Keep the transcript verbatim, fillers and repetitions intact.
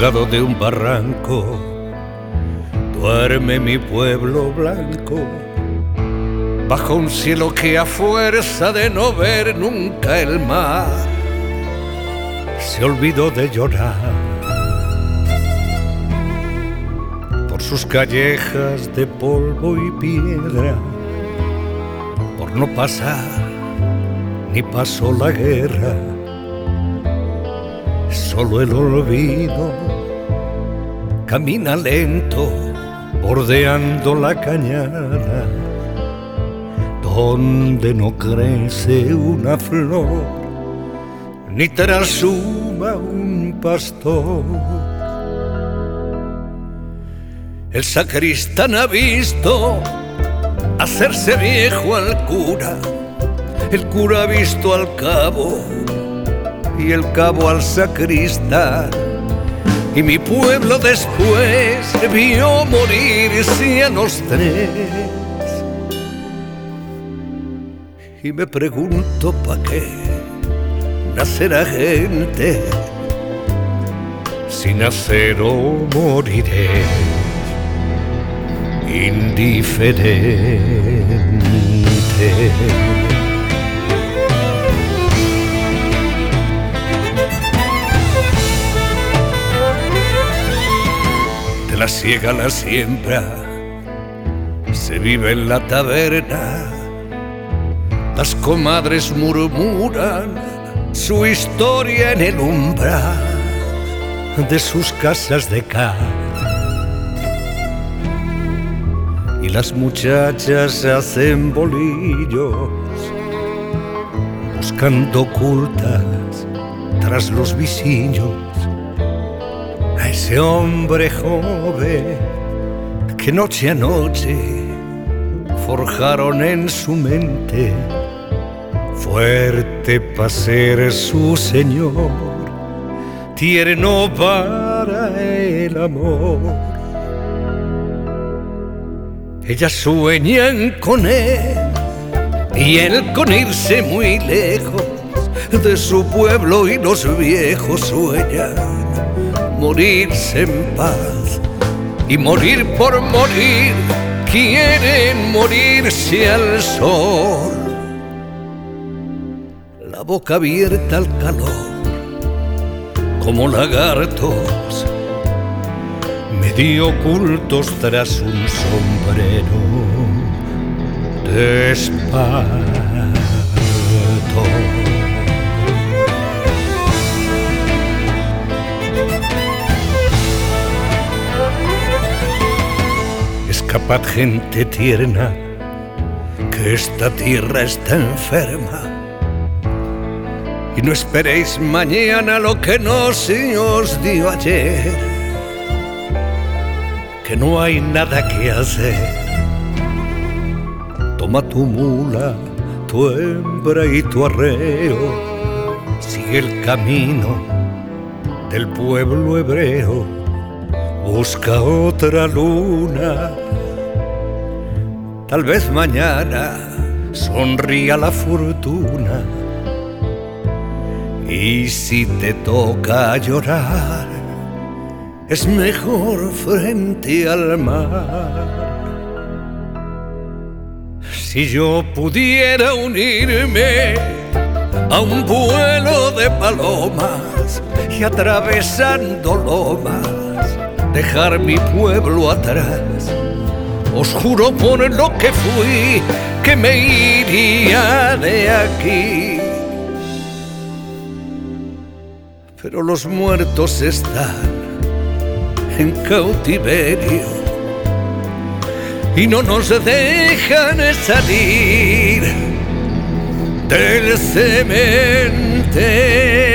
colgado de un barranco, duerme mi pueblo blanco, bajo un cielo que a fuerza de no ver nunca el mar, se olvidó de llorar. Por sus callejas de polvo y piedra, por no pasar, ni pasó la guerra, solo el olvido camina lento, bordeando la cañada, donde no crece una flor, ni trashuma un pastor. El sacristán ha visto hacerse viejo al cura, el cura ha visto al cabo y el cabo al sacristán, y mi pueblo después vio morirse a los tres. Y me pregunto pa' qué nacerá gente, si nacer o moriré indiferente. De la siega a la siembra se vive en la taberna, las comadres murmuran su historia en el umbral de sus casas de cal, y las muchachas hacen bolillos buscando ocultas tras los visillos a ese hombre joven que noche a noche forjaron en su mente, fuerte para ser su señor, tierno para el amor. Ellas sueñan con él y él con irse muy lejos de su pueblo, y los viejos sueñan morirse en paz y morir por morir, quieren morirse al sol. La boca abierta al calor, como lagartos medio ocultos tras un sombrero de espanto. Escapad, gente tierna, que esta tierra está enferma, y no esperéis mañana lo que no se os dio ayer, que no hay nada que hacer. Toma tu mula, tu hembra y tu arreo, sigue el camino del pueblo hebreo, busca otra luna. Tal vez mañana sonría la fortuna, y si te toca llorar, es mejor frente al mar. Si yo pudiera unirme a un vuelo de palomas y atravesando lomas dejar mi pueblo atrás, os juro por lo que fui que me iría de aquí. Pero los muertos están en cautiverio y no nos dejan salir del cementerio.